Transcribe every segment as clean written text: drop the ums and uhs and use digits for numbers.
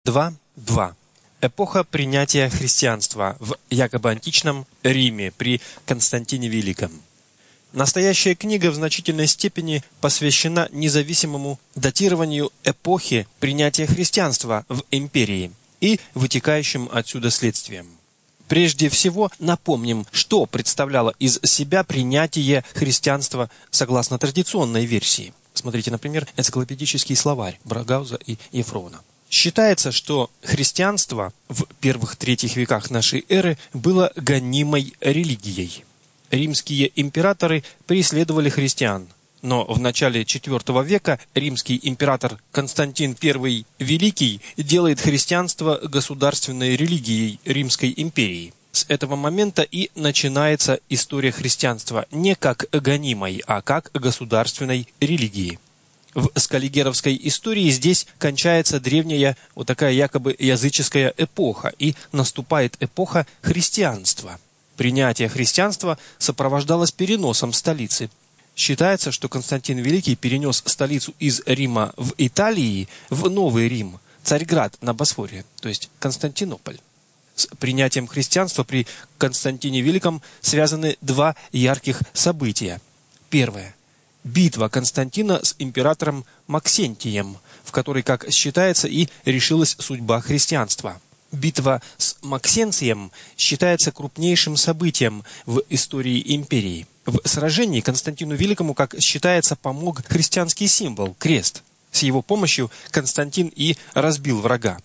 2.2. Эпоха принятия христианства в якобы античном Риме при Константине Великом. Настоящая книга в значительной степени посвящена независимому датированию эпохи принятия христианства в империи и вытекающим отсюда следствиям. Прежде всего напомним, что представляло из себя принятие христианства согласно традиционной версии. Смотрите, например, энциклопедический словарь Брагауза и Ефрона. Считается, что христианство в первых-третьих веках нашей эры было гонимой религией. Римские императоры преследовали христиан, но в начале IV века римский император Константин I Великий делает христианство государственной религией Римской империи. С этого момента и начинается история христианства не как гонимой, а как государственной религии. В скаллигеровской истории здесь кончается древняя вот такая якобы языческая эпоха, и наступает эпоха христианства. Принятие христианства сопровождалось переносом столицы. Считается, что Константин Великий перенес столицу из Рима в Италии в Новый Рим, Царьград на Босфоре, то есть Константинополь. С принятием христианства при Константине Великом связаны два ярких события. Первое. Битва Константина с императором Максентием, в которой, как считается, и решилась судьба христианства. Битва с Максенцием считается крупнейшим событием в истории империи. В сражении Константину Великому, как считается, помог христианский символ – крест. С его помощью Константин и разбил врага.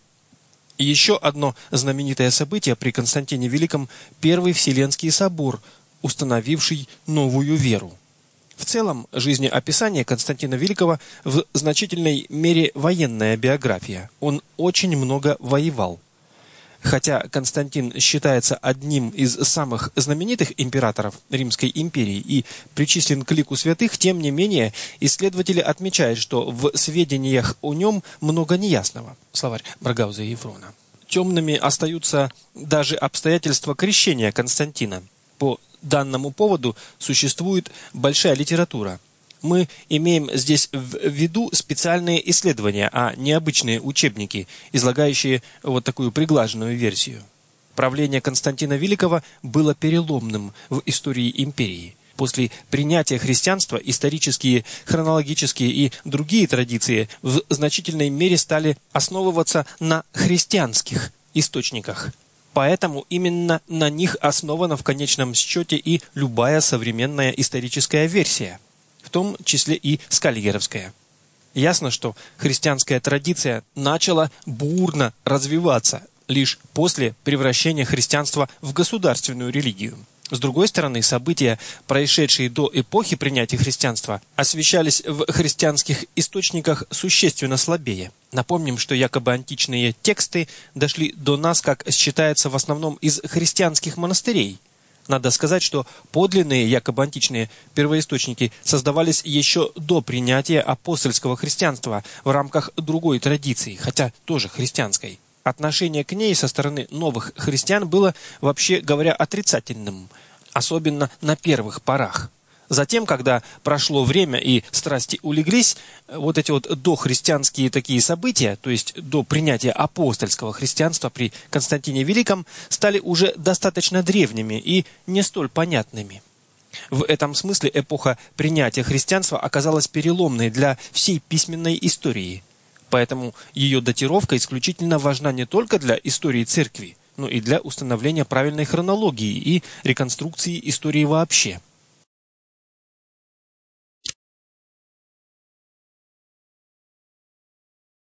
И еще одно знаменитое событие при Константине Великом – Первый Вселенский собор, установивший новую веру. В целом, жизнеописание Константина Великого в значительной мере военная биография. Он очень много воевал. Хотя Константин считается одним из самых знаменитых императоров Римской империи и причислен к лику святых, тем не менее исследователи отмечают, что в сведениях о нем много неясного. Словарь Брагауза и Ефрона. Темными остаются даже обстоятельства крещения Константина. По данному поводу существует большая литература. Мы имеем здесь в виду специальные исследования, а не обычные учебники, излагающие вот такую приглаженную версию. Правление Константина Великого было переломным в истории империи. После принятия христианства исторические, хронологические и другие традиции в значительной мере стали основываться на христианских источниках. Поэтому именно на них основана в конечном счете и любая современная историческая версия, в том числе и скаллигеровская. Ясно, что христианская традиция начала бурно развиваться лишь после превращения христианства в государственную религию. С другой стороны, события, происшедшие до эпохи принятия христианства, освещались в христианских источниках существенно слабее. Напомним, что якобы античные тексты дошли до нас, как считается, в основном из христианских монастырей. Надо сказать, что подлинные якобы античные первоисточники создавались еще до принятия апостольского христианства в рамках другой традиции, хотя тоже христианской. Отношение к ней со стороны новых христиан было, вообще говоря, отрицательным, особенно на первых порах. Затем, когда прошло время и страсти улеглись, вот эти вот дохристианские такие события, то есть до принятия апостольского христианства при Константине Великом, стали уже достаточно древними и не столь понятными. В этом смысле эпоха принятия христианства оказалась переломной для всей письменной истории. Поэтому ее датировка исключительно важна не только для истории церкви, но и для установления правильной хронологии и реконструкции истории вообще.